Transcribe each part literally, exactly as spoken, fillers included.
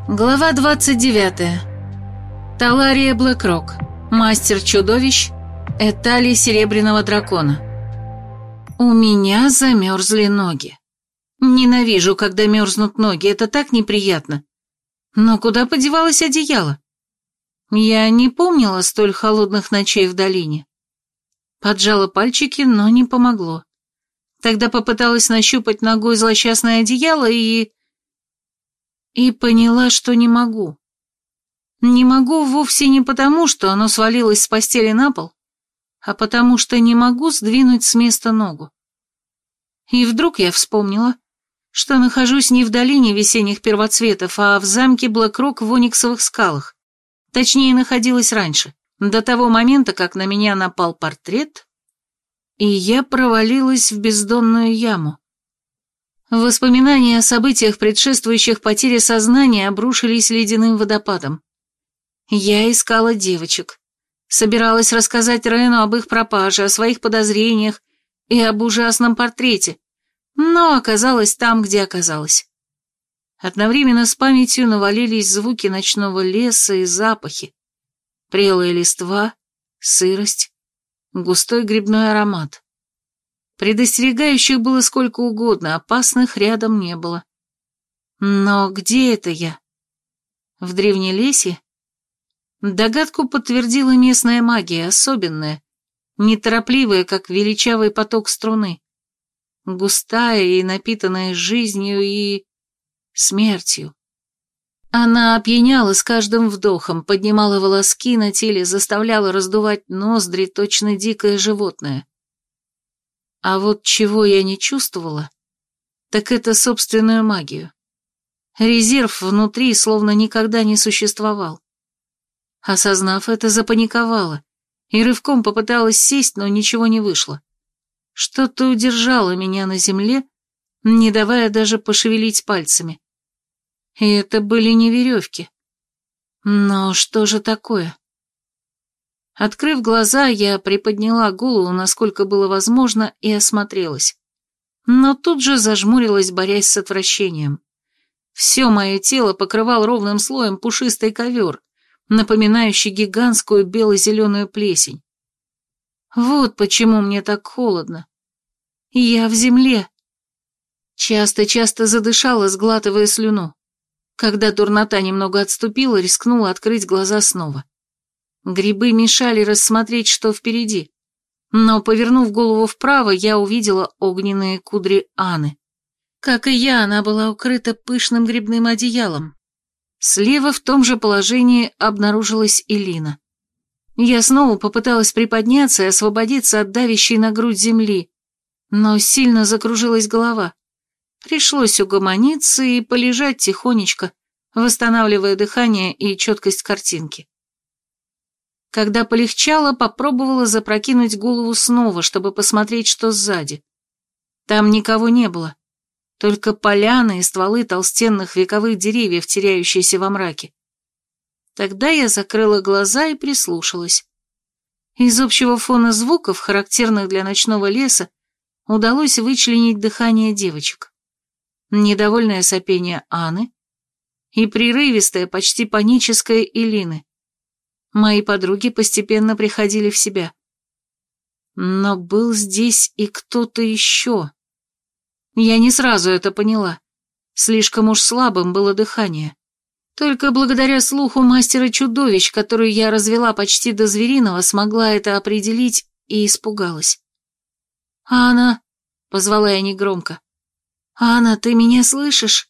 Глава двадцать девятая. Талария Блэкрок. Мастер чудовищ. Этали Серебряного дракона. У меня замерзли ноги. Ненавижу, когда мерзнут ноги, это так неприятно. Но куда подевалось одеяло? Я не помнила столь холодных ночей в долине. Поджала пальчики, но не помогло. Тогда попыталась нащупать ногой злосчастное одеяло и... И поняла, что не могу. Не могу вовсе не потому, что оно свалилось с постели на пол, а потому что не могу сдвинуть с места ногу. И вдруг я вспомнила, что нахожусь не в долине весенних первоцветов, а в замке Блэкрок в Ониксовых скалах. Точнее, находилась раньше, до того момента, как на меня напал портрет, и я провалилась в бездонную яму. Воспоминания о событиях, предшествующих потере сознания, обрушились ледяным водопадом. Я искала девочек. Собиралась рассказать Рену об их пропаже, о своих подозрениях и об ужасном портрете, но оказалась там, где оказалась. Одновременно с памятью навалились звуки ночного леса и запахи. Прелая листва, сырость, густой грибной аромат. Предостерегающих было сколько угодно, опасных рядом не было. Но где это я? В Древнелесье? Догадку подтвердила местная магия, особенная, неторопливая, как величавый поток струны, густая и напитанная жизнью и... смертью. Она опьяняла с каждым вдохом, поднимала волоски на теле, заставляла раздувать ноздри, точно дикое животное. А вот чего я не чувствовала, так это собственную магию. Резерв внутри словно никогда не существовал. Осознав это, запаниковала и рывком попыталась сесть, но ничего не вышло. Что-то удержало меня на земле, не давая даже пошевелить пальцами. И это были не веревки. Но что же такое? Открыв глаза, я приподняла голову, насколько было возможно, и осмотрелась. Но тут же зажмурилась, борясь с отвращением. Все мое тело покрывал ровным слоем пушистый ковер, напоминающий гигантскую бело-зеленую плесень. Вот почему мне так холодно. Я в земле. Часто-часто задышала, сглатывая слюну. Когда дурнота немного отступила, рискнула открыть глаза снова. Грибы мешали рассмотреть, что впереди, но, повернув голову вправо, я увидела огненные кудри Анны. Как и я, она была укрыта пышным грибным одеялом. Слева в том же положении обнаружилась Элина. Я снова попыталась приподняться и освободиться от давящей на грудь земли, но сильно закружилась голова. Пришлось угомониться и полежать тихонечко, восстанавливая дыхание и четкость картинки. Когда полегчало, попробовала запрокинуть голову снова, чтобы посмотреть, что сзади. Там никого не было, только поляны и стволы толстенных вековых деревьев, теряющиеся во мраке. Тогда я закрыла глаза и прислушалась. Из общего фона звуков, характерных для ночного леса, удалось вычленить дыхание девочек. Недовольное сопение Анны и прерывистое, почти паническое Элины. Мои подруги постепенно приходили в себя. Но был здесь и кто-то еще. Я не сразу это поняла. Слишком уж слабым было дыхание. Только благодаря слуху мастера чудовищ, который я развела почти до звериного, смогла это определить и испугалась. «Анна!» — позвала я негромко. «Анна, ты меня слышишь?»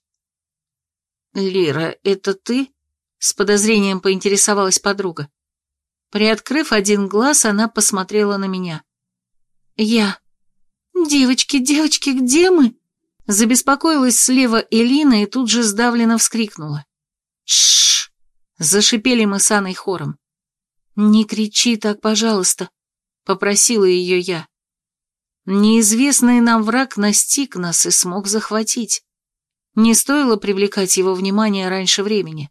«Лира, это ты?» — с подозрением поинтересовалась подруга. Приоткрыв один глаз, она посмотрела на меня. «Я. Девочки, девочки, где мы?» Забеспокоилась слева Элина и тут же сдавленно вскрикнула. «Тш-ш-ш!» — зашипели мы с Анной хором. «Не кричи так, пожалуйста», — попросила ее я. Неизвестный нам враг настиг нас и смог захватить. Не стоило привлекать его внимание раньше времени.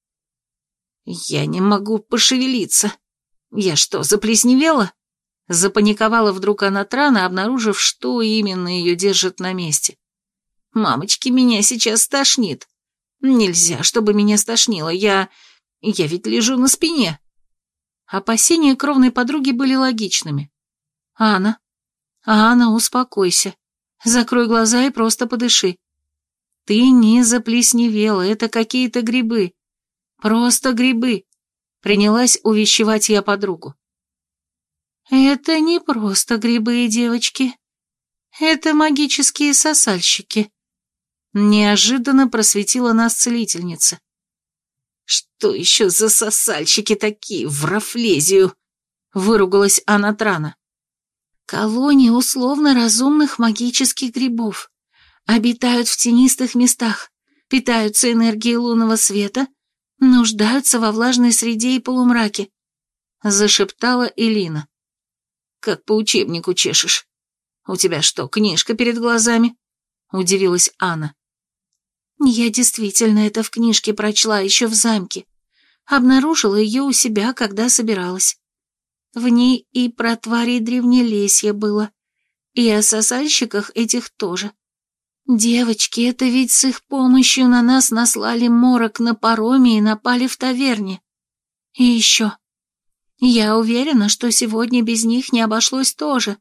«Я не могу пошевелиться. Я что, заплесневела?» Запаниковала вдруг она Трана, обнаружив, что именно ее держит на месте. «Мамочки, меня сейчас стошнит. Нельзя, чтобы меня стошнило. Я... я ведь лежу на спине. Опасения кровной подруги были логичными. Анна, Анна, успокойся. Закрой глаза и просто подыши. Ты не заплесневела, это какие-то грибы. Просто грибы. Принялась увещевать я подругу. Это не просто грибы, девочки. Это магические сосальщики. Неожиданно просветила нас целительница. Что еще за сосальщики такие, в Рафлезию? Выругалась Анатрана. Колония условно разумных магических грибов. Обитают в тенистых местах, питаются энергией лунного света, нуждаются во влажной среде и полумраке, зашептала Элина. Как по учебнику чешешь. У тебя что, книжка перед глазами? Удивилась Анна. Я действительно это в книжке прочла еще в замке. Обнаружила ее у себя, когда собиралась. В ней и про тварей древнелесья было, и о сосальщиках этих тоже. Девочки, это ведь с их помощью на нас наслали морок на пароме и напали в таверне. И еще. Я уверена, что сегодня без них не обошлось тоже.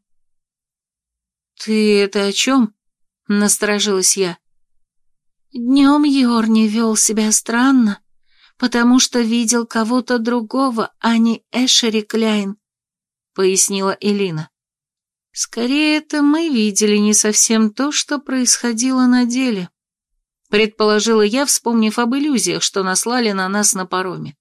Ты это о чем? Насторожилась я. Днем Йорни вел себя странно, потому что видел кого-то другого, а не Эшери Кляйн, пояснила Элина. Скорее, это мы видели не совсем то, что происходило на деле, предположила я, вспомнив об иллюзиях, что наслали на нас на пароме.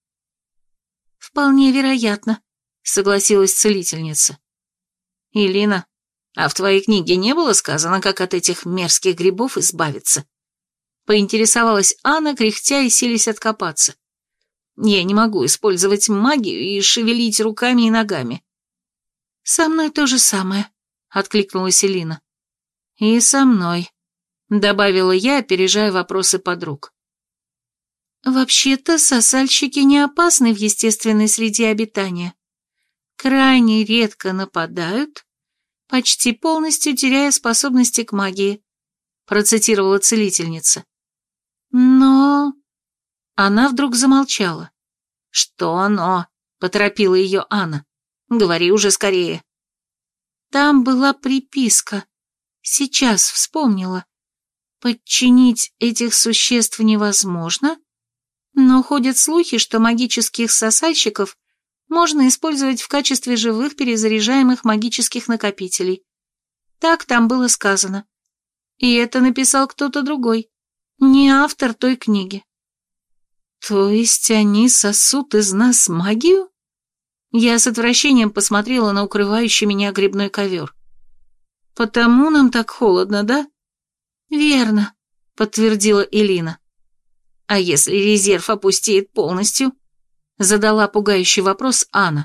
Вполне вероятно, согласилась целительница. Элина, а в твоей книге не было сказано, как от этих мерзких грибов избавиться? Поинтересовалась Анна, кряхтя и силясь откопаться. Я не могу использовать магию и шевелить руками и ногами. Со мной то же самое, откликнулась Элина. И со мной, добавила я, опережая вопросы подруг. Вообще-то сосальщики не опасны в естественной среде обитания. Крайне редко нападают, почти полностью теряя способности к магии, процитировала целительница. Но... Она вдруг замолчала. Что но? Поторопила ее Анна. Говори уже скорее. Там была приписка. Сейчас вспомнила. Подчинить этих существ невозможно, но ходят слухи, что магических сосальщиков можно использовать в качестве живых перезаряжаемых магических накопителей. Так там было сказано. И это написал кто-то другой, не автор той книги. То есть они сосут из нас магию? Я с отвращением посмотрела на укрывающий меня грибной ковер. Потому нам так холодно, да? Верно, подтвердила Элина. А если резерв опустеет полностью? Задала пугающий вопрос Анна.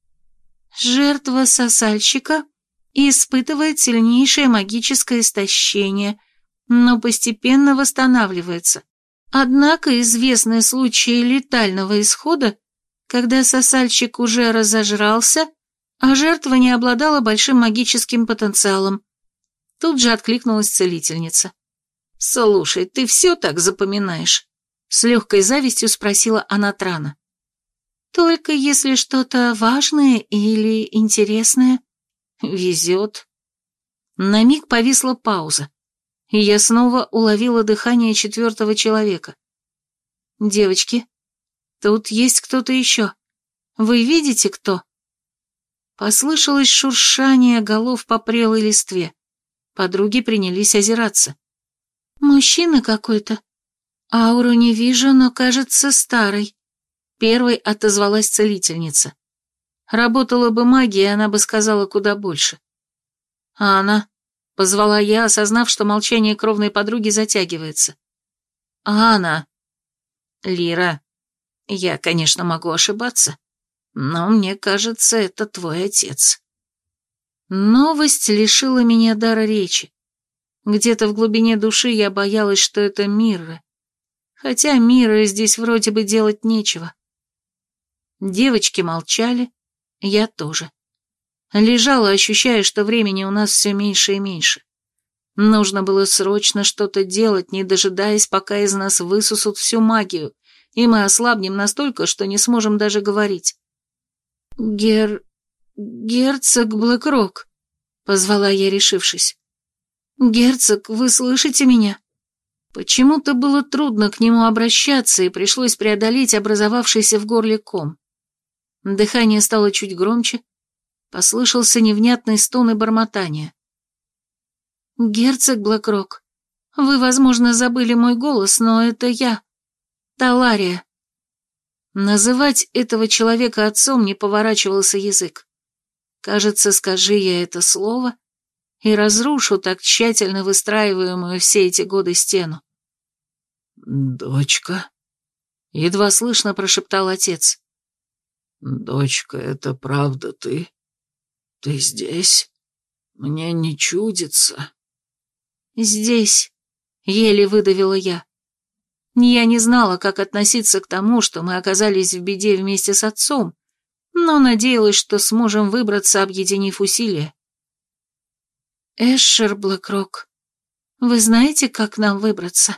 Жертва сосальщика испытывает сильнейшее магическое истощение, но постепенно восстанавливается. Однако известны случаи летального исхода, когда сосальщик уже разожрался, а жертва не обладала большим магическим потенциалом. Тут же откликнулась целительница. «Слушай, ты все так запоминаешь?» С легкой завистью спросила Анатрана. «Только если что-то важное или интересное. Везет». На миг повисла пауза, и я снова уловила дыхание четвертого человека. «Девочки, тут есть кто-то еще. Вы видите, кто?» Послышалось шуршание голов по прелой листве. Подруги принялись озираться. «Мужчина какой-то. Ауру не вижу, но кажется старой», — первой отозвалась целительница. Работала бы магия, она бы сказала куда больше. «А она?» — позвала я, осознав, что молчание кровной подруги затягивается. «А она?» «Лира, я, конечно, могу ошибаться, но мне кажется, это твой отец». Новость лишила меня дара речи. Где-то в глубине души я боялась, что это Мирра. Хотя Мирре здесь вроде бы делать нечего. Девочки молчали, я тоже. Лежала, ощущая, что времени у нас все меньше и меньше. Нужно было срочно что-то делать, не дожидаясь, пока из нас высосут всю магию, и мы ослабнем настолько, что не сможем даже говорить. «Гер... герцог Блэкрок», — позвала я, решившись. «Герцог, вы слышите меня?» Почему-то было трудно к нему обращаться, и пришлось преодолеть образовавшийся в горле ком. Дыхание стало чуть громче, послышался невнятный стон и бормотание. «Герцог Блэкрок, вы, возможно, забыли мой голос, но это я, Талария». Называть этого человека отцом не поворачивался язык. Кажется, скажи я это слово, и разрушу так тщательно выстраиваемую все эти годы стену. «Дочка?» — едва слышно прошептал отец. «Дочка, это правда ты? Ты здесь? Мне не чудится?» «Здесь», — еле выдавила я. Я не знала, как относиться к тому, что мы оказались в беде вместе с отцом, но надеялась, что сможем выбраться, объединив усилия. «Эшер Блэкрок, вы знаете, как нам выбраться?»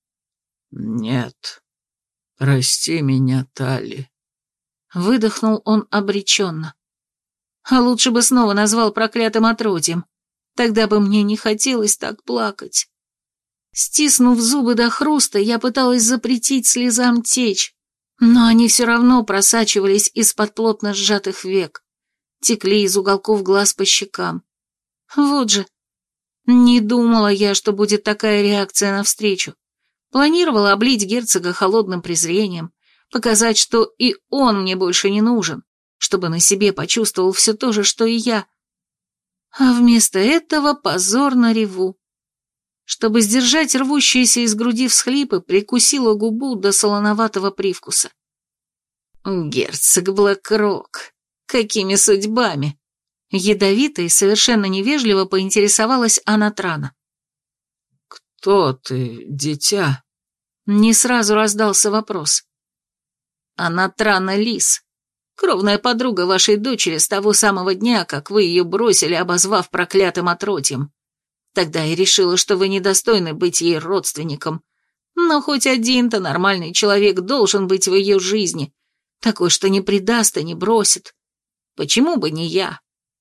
«Нет. Прости меня, Талли». Выдохнул он обреченно. А лучше бы снова назвал проклятым отродьем. Тогда бы мне не хотелось так плакать. Стиснув зубы до хруста, я пыталась запретить слезам течь, но они все равно просачивались из-под плотно сжатых век, текли из уголков глаз по щекам. Вот же, не думала я, что будет такая реакция навстречу. Планировала облить герцога холодным презрением, показать, что и он мне больше не нужен, чтобы на себе почувствовал все то же, что и я. А вместо этого позорно реву. Чтобы сдержать рвущиеся из груди всхлипы, прикусила губу до солоноватого привкуса. «Герцог Блэкрок, какими судьбами?» Ядовито и совершенно невежливо поинтересовалась Анатрана. «Кто ты, дитя?» Не сразу раздался вопрос. «Анатрана Лис, кровная подруга вашей дочери с того самого дня, как вы ее бросили, обозвав проклятым отродьем. Тогда я решила, что вы недостойны быть ей родственником, но хоть один-то нормальный человек должен быть в ее жизни, такой, что не предаст и не бросит. Почему бы не я?»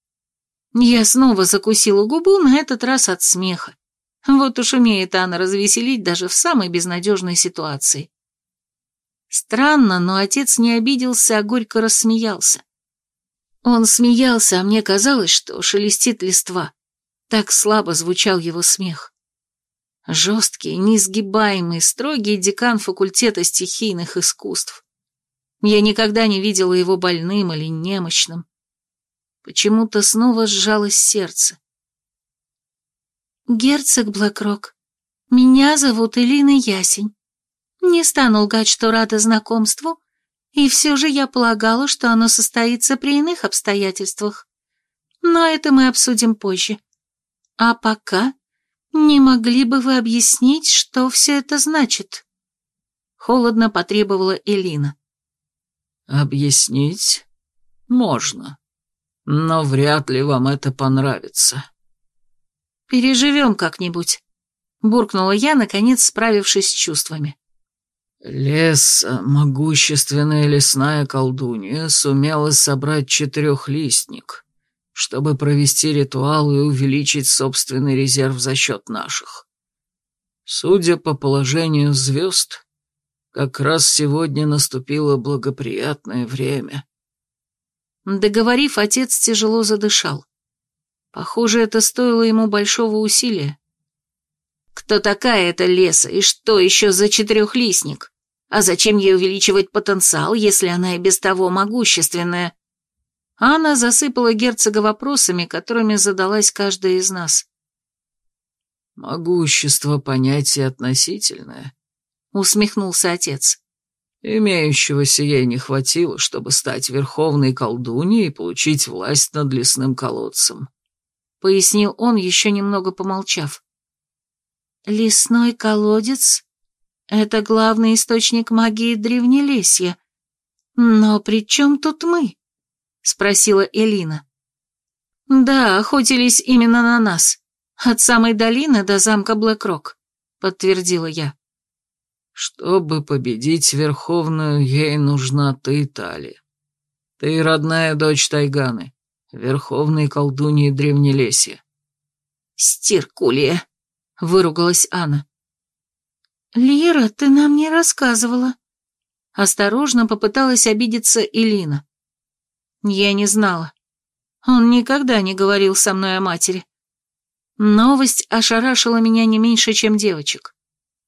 Я снова закусила губу, на этот раз от смеха. Вот уж умеет Анна развеселить даже в самой безнадежной ситуации. Странно, но отец не обиделся, а горько рассмеялся. Он смеялся, а мне казалось, что шелестит листва. Так слабо звучал его смех. Жесткий, неизгибаемый, строгий декан факультета стихийных искусств. Я никогда не видела его больным или немощным. Почему-то снова сжалось сердце. «Герцог Блэкрок, меня зовут Элина Ясень. Не стану лгать, что рада знакомству, и все же я полагала, что оно состоится при иных обстоятельствах. Но это мы обсудим позже. А пока не могли бы вы объяснить, что все это значит?» Холодно потребовала Элина. «Объяснить? Можно. Но вряд ли вам это понравится». «Переживем как-нибудь», — буркнула я, наконец справившись с чувствами. Леса, могущественная лесная колдунья, сумела собрать четырехлистник, чтобы провести ритуал и увеличить собственный резерв за счет наших. Судя по положению звезд, как раз сегодня наступило благоприятное время». Договорив, отец тяжело задышал. Похоже, это стоило ему большого усилия. «Кто такая эта Леса, и что еще за четырехлистник? А зачем ей увеличивать потенциал, если она и без того могущественная?» Анна засыпала герцога вопросами, которыми задалась каждая из нас. «Могущество — понятие относительное», — усмехнулся отец. «Имеющегося ей не хватило, чтобы стать верховной колдуньей и получить власть над лесным колодцем», — пояснил он, еще немного помолчав. «Лесной колодец — это главный источник магии Древнелесья. Но при чем тут мы?» — спросила Элина. «Да, охотились именно на нас», От самой долины до замка Блэк-Рок, подтвердила я. Чтобы победить Верховную, ей нужна ты, Тали. Ты родная дочь Тайганы, Верховной колдуньи Древнелесья. Стиркулия, выругалась Анна. Лира, ты нам не рассказывала. Осторожно попыталась обидеться Элина. Я не знала. Он никогда не говорил со мной о матери. Новость ошарашила меня не меньше, чем девочек.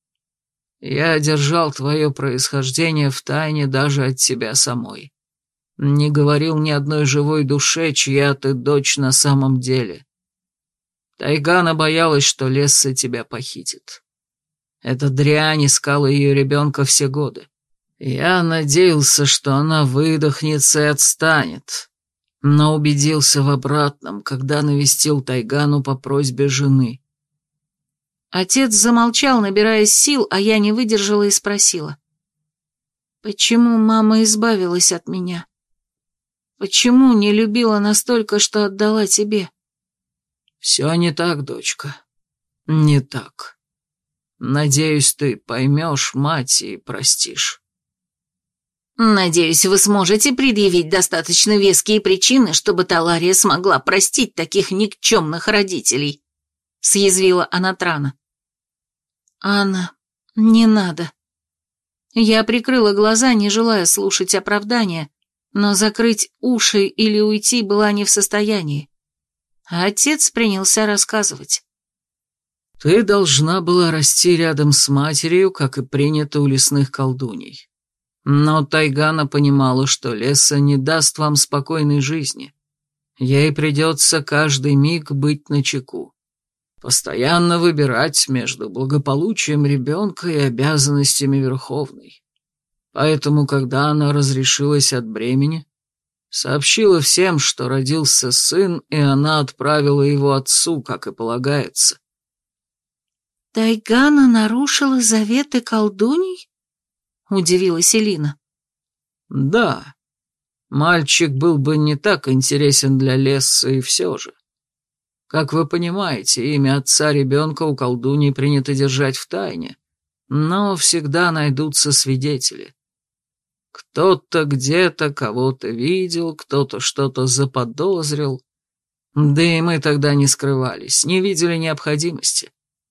Я держал твое происхождение в тайне даже от тебя самой. Не говорил ни одной живой душе, чья ты дочь на самом деле. Тайгана боялась, что Лесса тебя похитит. Эта дрянь искала ее ребенка все годы. Я надеялся, что она выдохнется и отстанет, но убедился в обратном, когда навестил Тайгану по просьбе жены. Отец замолчал, набираясь сил, а я не выдержала и спросила. Почему мама избавилась от меня? Почему не любила настолько, что отдала тебе? Все не так, дочка, не так. Надеюсь, ты поймешь мать и простишь. Надеюсь, вы сможете предъявить достаточно веские причины, чтобы Талария смогла простить таких никчемных родителей, съязвила Анатрана. Анна, не надо. Я прикрыла глаза, не желая слушать оправдания, но закрыть уши или уйти была не в состоянии. А отец принялся рассказывать. Ты должна была расти рядом с матерью, как и принято у лесных колдуней. Но Тайгана понимала, что Лесса не даст вам спокойной жизни. Ей придется каждый миг быть начеку. Постоянно выбирать между благополучием ребенка и обязанностями Верховной. Поэтому, когда она разрешилась от бремени, сообщила всем, что родился сын, и она отправила его отцу, как и полагается. «Тайгана нарушила заветы колдуней?» — удивилась Элина. «Да. Мальчик был бы не так интересен для Лессы, и все же. Как вы понимаете, имя отца ребенка у колдуньи принято держать в тайне, но всегда найдутся свидетели. Кто-то где-то кого-то видел, кто-то что-то заподозрил, да и мы тогда не скрывались, не видели необходимости.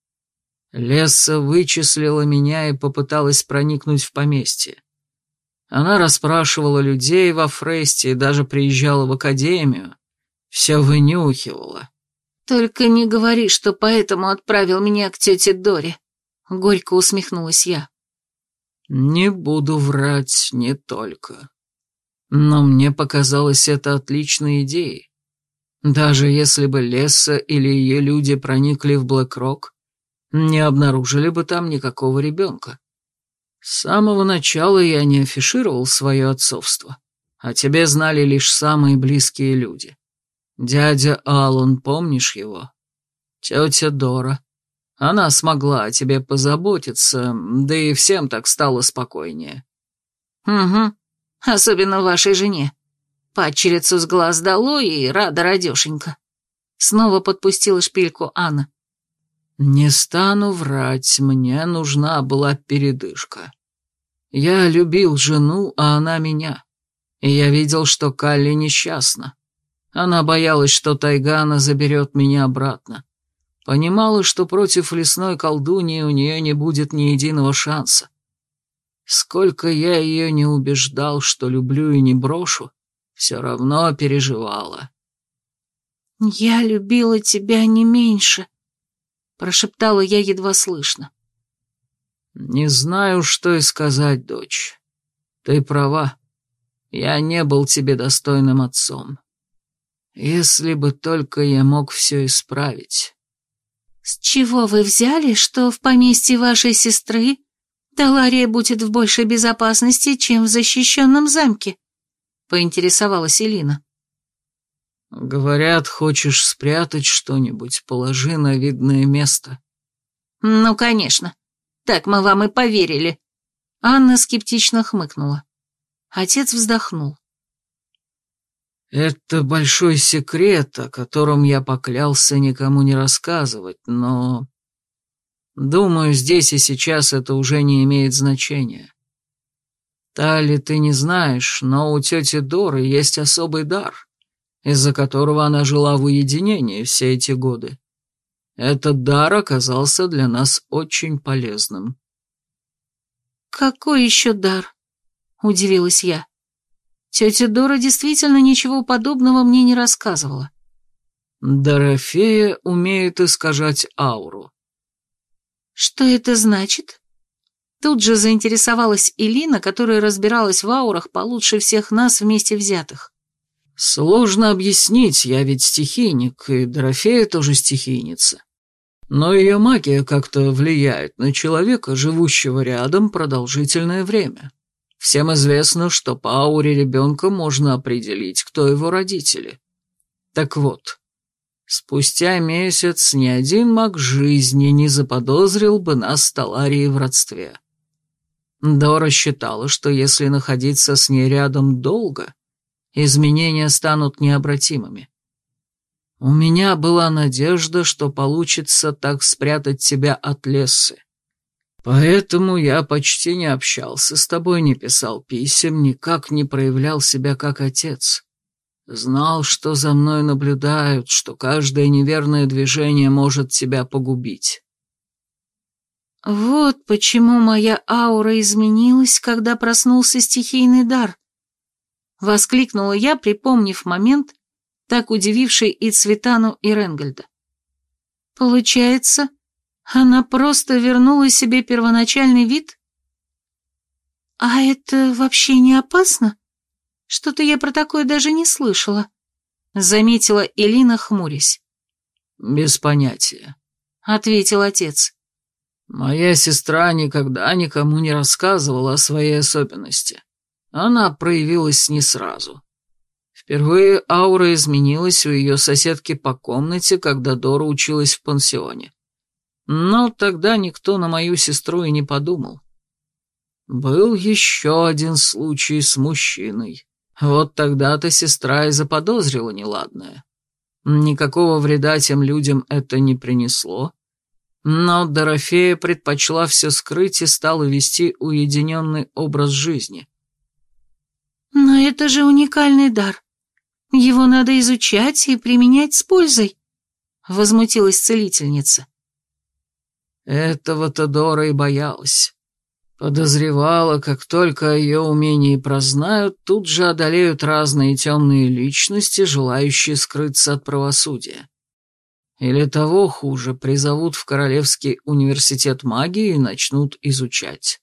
Лесса вычислила меня и попыталась проникнуть в поместье. Она расспрашивала людей во Фресте и даже приезжала в академию, все вынюхивала». «Только не говори, что поэтому отправил меня к тете Доре», — горько усмехнулась я. «Не буду врать, не только. Но мне показалось это отличной идеей. Даже если бы Лесса или ее люди проникли в Блэк-Рок, не обнаружили бы там никакого ребенка. С самого начала я не афишировал свое отцовство, а тебе знали лишь самые близкие люди. Дядя Аллан, помнишь его? Тетя Дора. Она смогла о тебе позаботиться, да и всем так стало спокойнее». «Угу, особенно вашей жене. Падчерицу с глаз долой и рада радешенька». Снова подпустила шпильку Анна. «Не стану врать, мне нужна была передышка. Я любил жену, а она меня, и я видел, что Калли несчастна. Она боялась, что Тайгана заберет меня обратно. Понимала, что против лесной колдуньи у нее не будет ни единого шанса. Сколько я ее не убеждал, что люблю и не брошу, все равно переживала». «Я любила тебя не меньше», — прошептала я едва слышно. «Не знаю, что и сказать, дочь. Ты права. Я не был тебе достойным отцом. Если бы только я мог все исправить». «С чего вы взяли, что в поместье вашей сестры Талария будет в большей безопасности, чем в защищенном замке?» — поинтересовалась Элина. «Говорят, хочешь спрятать что-нибудь, положи на видное место». «Ну, конечно. Так мы вам и поверили». Анна скептично хмыкнула. Отец вздохнул. Это большой секрет, о котором я поклялся никому не рассказывать, но... Думаю, здесь и сейчас это уже не имеет значения. Талли, ты не знаешь, но у тети Доры есть особый дар, из-за которого она жила в уединении все эти годы. Этот дар оказался для нас очень полезным. «Какой еще дар?» — удивилась я. Тетя Дора действительно ничего подобного мне не рассказывала. Дорофея умеет искажать ауру. Что это значит? Тут же заинтересовалась Элина, которая разбиралась в аурах получше всех нас вместе взятых. Сложно объяснить, я ведь стихийник, и Дорофея тоже стихийница. Но ее магия как-то влияет на человека, живущего рядом продолжительное время. Всем известно, что по ауре ребенка можно определить, кто его родители. Так вот, спустя месяц ни один маг жизни не заподозрил бы нас с Таларией в родстве. Дора считала, что если находиться с ней рядом долго, изменения станут необратимыми. У меня была надежда, что получится так спрятать тебя от Лессы. Поэтому я почти не общался с тобой, не писал писем, никак не проявлял себя как отец. Знал, что за мной наблюдают, что каждое неверное движение может тебя погубить. Вот почему моя аура изменилась, когда проснулся стихийный дар. Воскликнула я, припомнив момент, так удививший и Цветану, и Ренгольда. Получается, она просто вернула себе первоначальный вид? А это вообще не опасно? Что-то я про такое даже не слышала, заметила Элина, хмурясь. Без понятия, ответил отец. Моя сестра никогда никому не рассказывала о своей особенности. Она проявилась не сразу. Впервые аура изменилась у ее соседки по комнате, когда Дора училась в пансионе. Но тогда никто на мою сестру и не подумал. Был еще один случай с мужчиной. Вот тогда-то сестра и заподозрила неладное. Никакого вреда тем людям это не принесло, но Дорофея предпочла все скрыть и стала вести уединенный образ жизни. Но это же уникальный дар. Его надо изучать и применять с пользой, возмутилась целительница. Этого-то Дора и боялась. Подозревала, как только о ее умении прознают, тут же одолеют разные темные личности, желающие скрыться от правосудия. Или того хуже, призовут в Королевский университет магии и начнут изучать.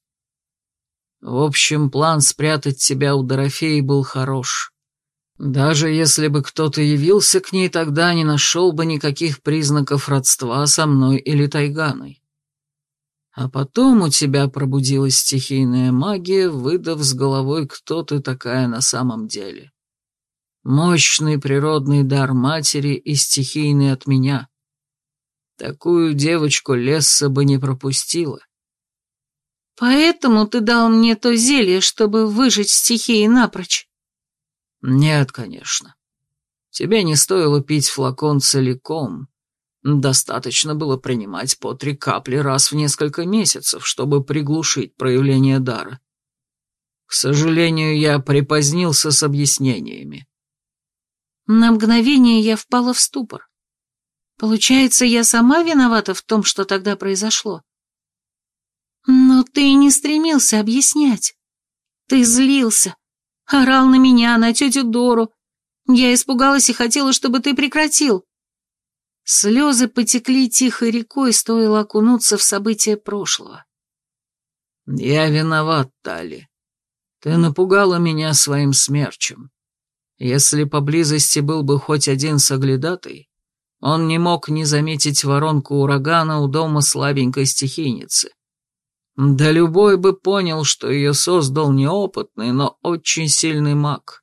В общем, план спрятать тебя у Дорофеи был хорош. Даже если бы кто-то явился к ней, тогда не нашел бы никаких признаков родства со мной или Тайганой. А потом у тебя пробудилась стихийная магия, выдав с головой, кто ты такая на самом деле. Мощный природный дар матери и стихийный от меня. Такую девочку Лесса бы не пропустила. Поэтому ты дал мне то зелье, чтобы выжить стихии напрочь? Нет, конечно. Тебе не стоило пить флакон целиком. Достаточно было принимать по три капли раз в несколько месяцев, чтобы приглушить проявление дара. К сожалению, я припозднился с объяснениями. На мгновение я впала в ступор. Получается, я сама виновата в том, что тогда произошло? Но ты и не стремился объяснять. Ты злился, орал на меня, на тетю Дору. Я испугалась и хотела, чтобы ты прекратил. Слезы потекли тихой рекой, стоило окунуться в события прошлого. Я виноват, Талли. Ты напугала меня своим смерчем. Если поблизости был бы хоть один соглядатый, он не мог не заметить воронку урагана у дома слабенькой стихийницы. Да любой бы понял, что ее создал неопытный, но очень сильный маг.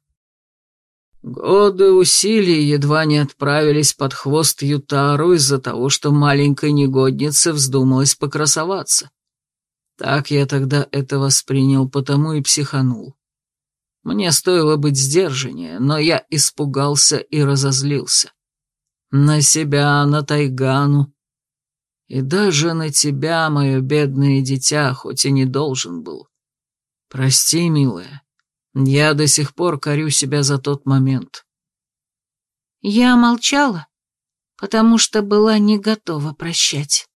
Годы усилий едва не отправились под хвост Ютару из-за того, что маленькой негоднице вздумалось покрасоваться. Так я тогда это воспринял, потому и психанул. Мне стоило быть сдержаннее, но я испугался и разозлился. На себя, на Тайгану. И даже на тебя, мое бедное дитя, хоть и не должен был. Прости, милая, я до сих пор корю себя за тот момент. Я молчала, потому что была не готова прощать.